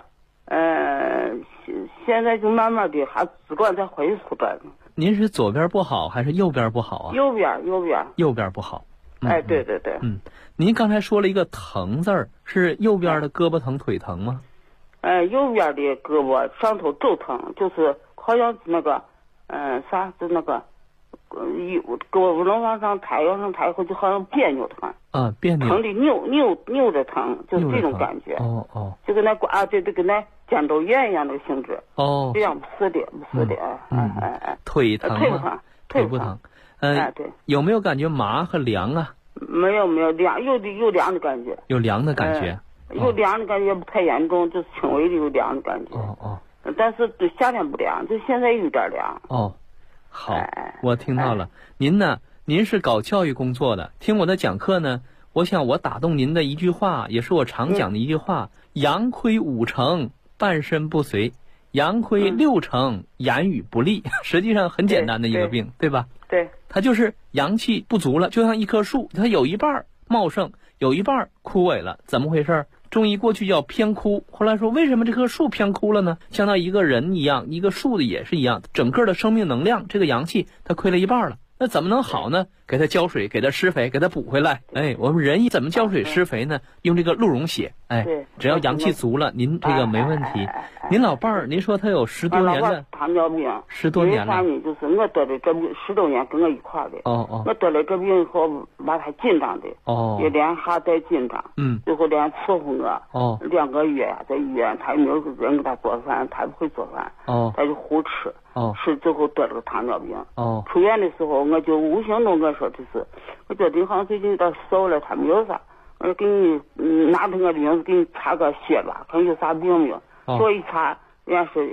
S7: 现在就慢慢的还只管在恢复着。
S5: 您是左边不好还是右边不好啊？
S7: 右边。
S5: 右边不好。
S7: 对。
S5: 您刚才说了一个疼字儿，是右边的胳膊疼、腿疼吗？
S7: 右边的胳膊上头肘疼，就是好像是那个，就那个，胳膊不能往上抬，往上抬以后就好像别扭的很。
S5: 别扭。
S7: 疼的扭着疼，就是这种感觉。就跟那对，跟那肩周炎一样的性质。这样不是的。
S5: 腿疼吗？腿不疼。
S7: 对。
S5: 有没有感觉麻和凉啊？
S7: 没有凉，有凉的感觉。
S5: 有凉的感觉。
S7: 有凉的感觉不太严重，就是轻微的有凉的感觉。但是对夏天不凉，就现在有点凉。
S5: 好，我听到了。您是搞教育工作的，听我的讲课呢，我想我打动您的一句话，也是我常讲的一句话：阳亏5成，半身不遂；阳亏6成，言语不利。实际上很简单的一个病，对吧？
S7: 对。
S5: 它就是阳气不足了，就像一棵树，它有一半茂盛，有一半枯萎了，怎么回事？中医过去叫偏枯，后来说为什么这棵树偏枯了呢？相当于一个人一样，一个树的也是一样，整个的生命能量，这个阳气它亏了一半了，那怎么能好呢？给它浇水，给它施肥，给它补回来。我们人怎么浇水施肥呢？用这个鹿茸血。只要阳气足了，您这个没问题。您老伴儿，您说他有10多年的
S7: 糖尿病
S5: ，10多年了。
S7: 就是我得了这病10多年，跟我一块的。我得了这病以后，把他紧张的。也连哈带紧张。最后连伺候我。2个月在医院，他也没有人给他做饭，他不会做饭。他就胡吃。是最后得了个糖尿病。出院的时候，我就无形中我说的是，我觉得你好像最近有点瘦了，他没有啥。我说给你拿着我的名字给你查个血吧，看有啥病没有。说一查，人家说哎呀，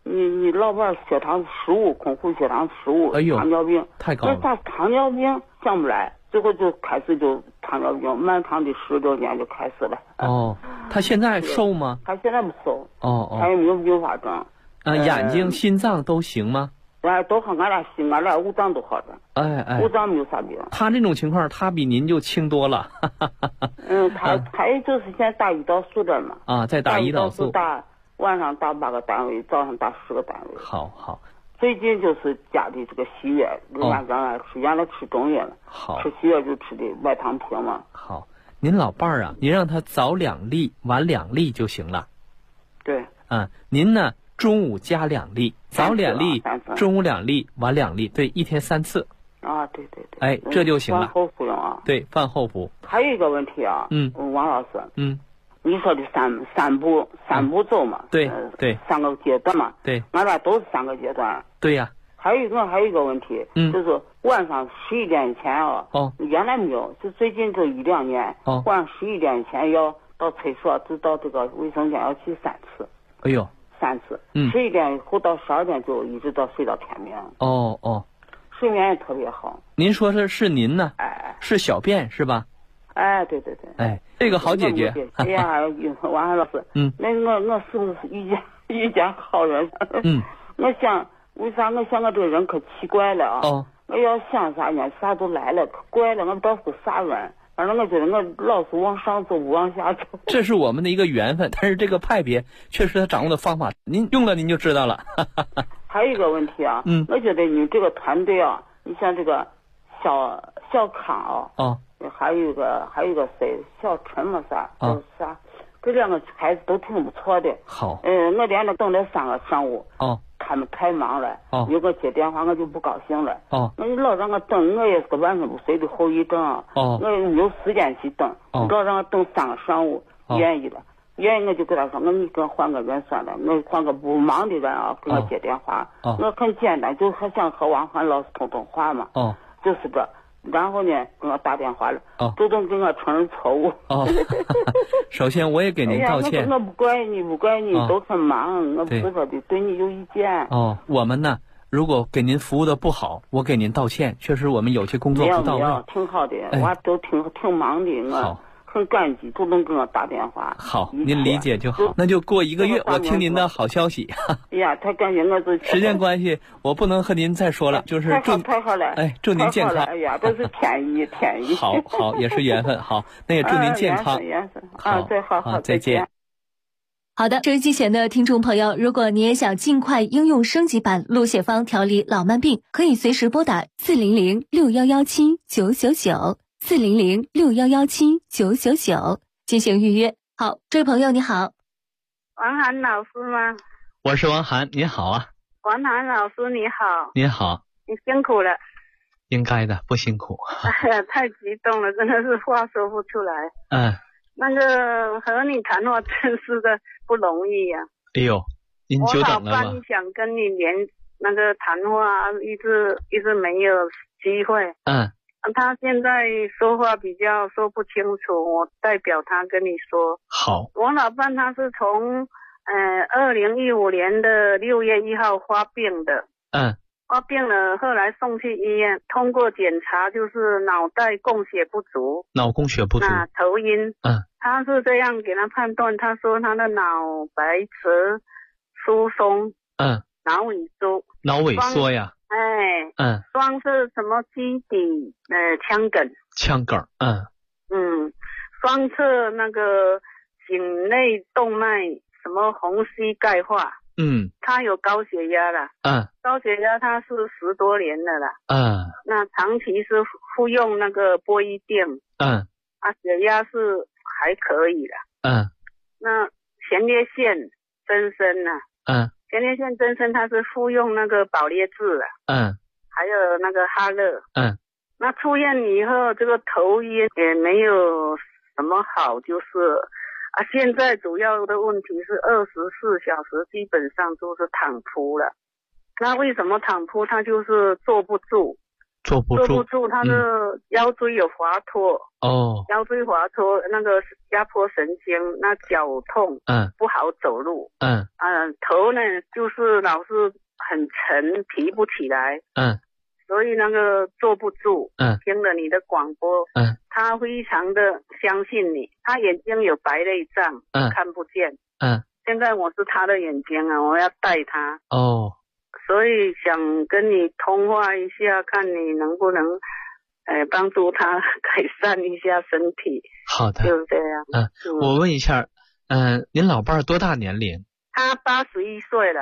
S7: 你老伴血糖15，空腹血糖15，糖尿病
S5: 太高了。
S7: 那他糖尿病降不来，最后就开始就糖尿病，漫长的10多年就开始了。
S5: 哦，他现在瘦吗？
S7: 他现在不瘦。
S5: 哦，
S7: 他也没有并发症。
S5: 眼睛、心脏都行吗？
S7: 都好，俺俩五脏都好的。五脏没有啥病。
S5: 他这种情况，他比您就轻多了。
S7: 他也就是现在打胰岛素的嘛。
S5: 在打胰岛素。
S7: 晚上打8个单位，早上打10个单位。
S5: 好。
S7: 最近就是加的这个西药，人家让俺吃，原来吃中药了。
S5: 好。
S7: 吃西药就吃的外糖平嘛。
S5: 好，您老伴儿啊，您让他早2粒，晚2粒就行了。
S7: 对。
S5: 您呢，中午加2粒，早2粒，中午2粒，晚2粒，对，1天3次。
S7: 对。
S5: 哎，这就行了。
S7: 饭后服用啊。
S5: 对，饭后服。
S7: 还有一个问题啊。王老师。你说的三步骤嘛？
S5: 对。
S7: 3个阶段嘛？
S5: 对。
S7: 俺俩都是3个阶段。
S5: 对呀。
S7: 还有一个问题，就是晚上11点以前原来没有，就最近这1-2年，晚上11点以前要到厕所，就到这个卫生间要去3次。
S5: 哎呦
S7: ，3次。11点以后到12点就一直到睡到天明。睡眠也特别好。
S5: 您说是您呢？是小便是吧？
S7: 对。
S5: 这个好解决。
S7: 哎呀，王安老师，那我是不是遇见好人？我想，为啥我想我这个人可奇怪了啊？我要想啥呢？啥都来了，可怪了，我不知道是啥人。反正我觉得我老是往上走，不往下走。
S5: 这是我们的一个缘分，但是这个派别确实他掌握的方法，您用了您就知道了。
S7: 还有一个问题啊，我觉得你这个团队啊，你像这个小康还有一个谁，小陈嘛啥，啥，这2个孩子都挺不错的。
S5: 好。
S7: 我连着等了3个上午。他们太忙了。有个接电话我就不高兴了。我老让我等，我也是个晚上不睡的后遗症。我没有时间去等。老让我等3个上午，愿意我就跟他说，你给我换个人算了，我换个不忙的人给我接电话。我很简单，就很想和王涵老师通话嘛。就是这。然后呢，给我打电话了，主动给我承认错误。
S5: 首先我也给您道歉。
S7: 我不怪你，都很忙，我不是说的对你有意见。
S5: 我们呢，如果给您服务的不好，我给您道歉，确实我们有些工作不到位。
S7: 没有，挺好的，我都挺忙的，我很感激，主动给我打电话。
S5: 好，您理解就好。那就过1个月，我听您的好消息。
S7: 哎呀，太感谢我这。
S5: 时间关系，我不能和您再说了，就是
S7: 太好了。
S5: 祝您健康。
S7: 哎呀，这是天意。
S5: 好，也是缘分。好，那也祝您健康。好，再见。
S4: 好的，收机前的听众朋友，如果你也想尽快应用升级版鹿血芳调理老慢病，可以随时拨打400-6117-999，400-6117-999进行预约。好，这位朋友你好。
S8: 王涵老师吗？
S5: 我是王涵，您好啊。
S8: 王涵老师你好。
S5: 您好。
S8: 你辛苦了。
S5: 应该的，不辛苦。
S8: 哎呀，太激动了，真的是话说不出来。那个和你谈话真是的不容易呀。
S5: 哎呦，您久等了吧？
S8: 我老半想跟你那个谈话，一直没有机会。他现在说话比较说不清楚，我代表他跟你说。
S5: 好。
S8: 我老伴他是从2015年的6月1号发病的。发病了，后来送去医院，通过检查就是脑袋供血不足。
S5: 脑供血不足。
S8: 那头晕。他是这样给他判断，他说他的脑白质疏松。脑萎缩。脑萎缩呀。双是什么基底腔梗。腔梗。双侧那个颈内动脉什么虹吸钙化。他有高血压了。高血压他是10多年了啦。那长期是服用那个波伊定。血压是还可以了。那前列腺增生了。前列腺增生他是服用那个保列治了。还有那个哈勒。那出院以后这个头晕也没有什么好，就是现在主要的问题是24小时基本上都是躺铺了。那为什么躺铺？他就是坐不住，
S5: 坐不住，
S8: 他的腰椎有滑脱。腰椎滑脱，那个压迫神经，那脚痛，不好走路。头呢就是老是很沉，提不起来。所以那个坐不住。听了你的广播，他非常的相信你，他眼睛有白内障，看不见。现在我是他的眼睛啊，我要带他。所以想跟你通话一下，看你能不能帮助他改善一下身体。
S5: 好的，
S8: 就是这样。
S5: 我问一下，您老伴儿多大年龄？
S8: 他81岁了。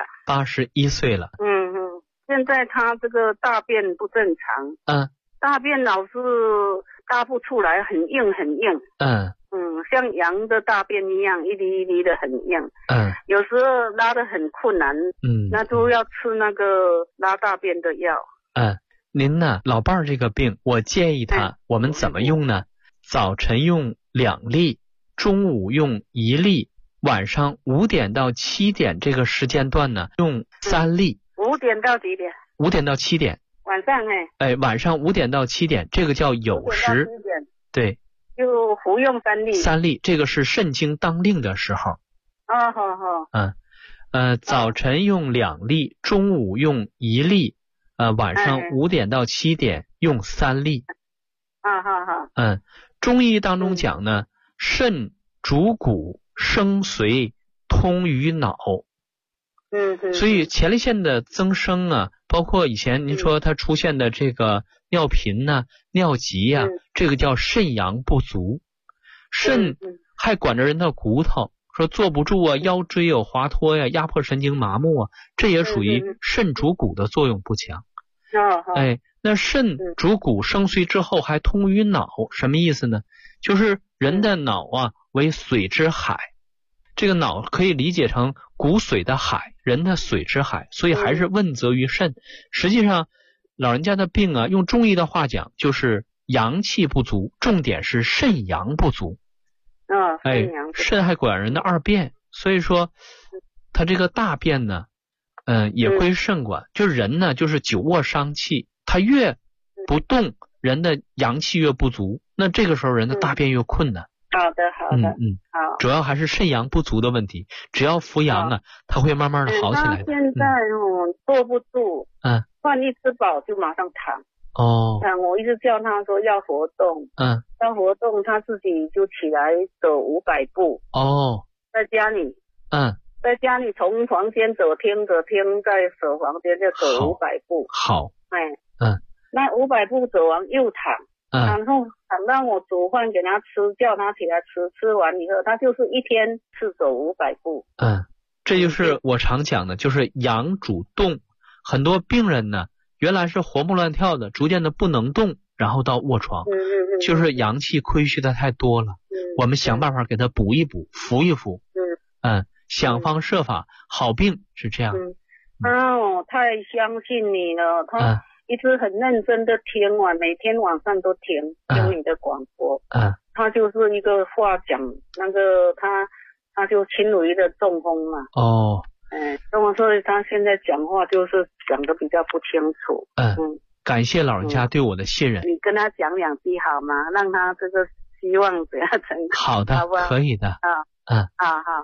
S5: 81岁了。
S8: 现在他这个大便不正常。大便老是大不出来，很硬很硬。像羊的大便一样，一粒一粒的很硬。有时候拉得很困难。那就要吃那个拉大便的药。
S5: 您呢，老伴儿这个病，我建议他，我们怎么用呢？早晨用2粒，中午用1粒，晚上5点到7点这个时间段呢，用3粒。
S8: 5点到几点？5
S5: 点到7点。
S8: 晚上
S5: 晚上5点到7点，这个叫酉时。对。
S8: 就服用3粒。
S5: 3粒，这个是肾经当令的时候。
S8: 好。
S5: 早晨用2粒，中午用1粒，晚上5点到7点用3粒。
S8: 好。
S5: 中医当中讲呢，肾主骨，生髓，通于脑。所以前列腺的增生啊，包括以前您说它出现的这个尿频呐、尿急呀，这个叫肾阳不足。肾还管着人的骨头，说坐不住啊，腰椎有滑脱呀，压迫神经麻木啊，这也属于肾主骨的作用不强。那肾主骨生髓之后还通于脑，什么意思呢？就是人的脑啊为水之海，这个脑可以理解成骨髓的海，人的水之海，所以还是问责于肾。实际上老人家的病啊，用中医的话讲就是阳气不足，重点是肾阳不足。肾还管人的二便，所以说他这个大便呢也归肾管。就是人呢就是久卧伤气，他越不动，人的阳气越不足，那这个时候人的大便越困难。
S8: 好的。好，
S5: 主要还是肾阳不足的问题，只要服阳啊，它会慢慢的好起来的。
S8: 他现在坐不住，饭一吃饱就马上躺。我一直叫他说要活动，要活动，他自己就起来走500步。在家里从房间走厅，再走房间就走500步。
S5: 好。
S8: 那500步走完又躺。然后躺到我煮饭给他吃，叫他起来吃，吃完以后他就是一天是走500步。
S5: 这就是我常讲的，就是阳主动。很多病人呢原来是活蹦乱跳的，逐渐的不能动，然后到卧床，就是阳气亏虚的太多了。我们想办法给他补一补，扶一扶。想方设法，好病是这样。
S8: 我太相信你了，他一直很认真的听每天晚上都听你的广播。他就是一个话讲，那个他就轻微的中风嘛。所以他现在讲话就是讲的比较不清楚。
S5: 感谢老人家对我的信任。
S8: 你跟他讲2句好吗？让他这个希望不要成功。
S5: 好的，可以的。
S8: 好。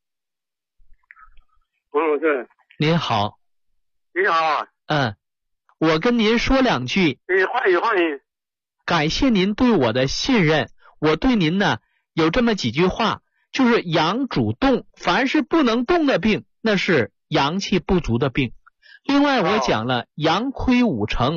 S9: 王老师，
S5: 您好。
S9: 你好。
S5: 我跟您说2句。
S9: 欢迎。
S5: 感谢您对我的信任。我对您呢有这么几句话，就是阳主动，凡是不能动的病，那是阳气不足的病。另外我讲了阳亏5成。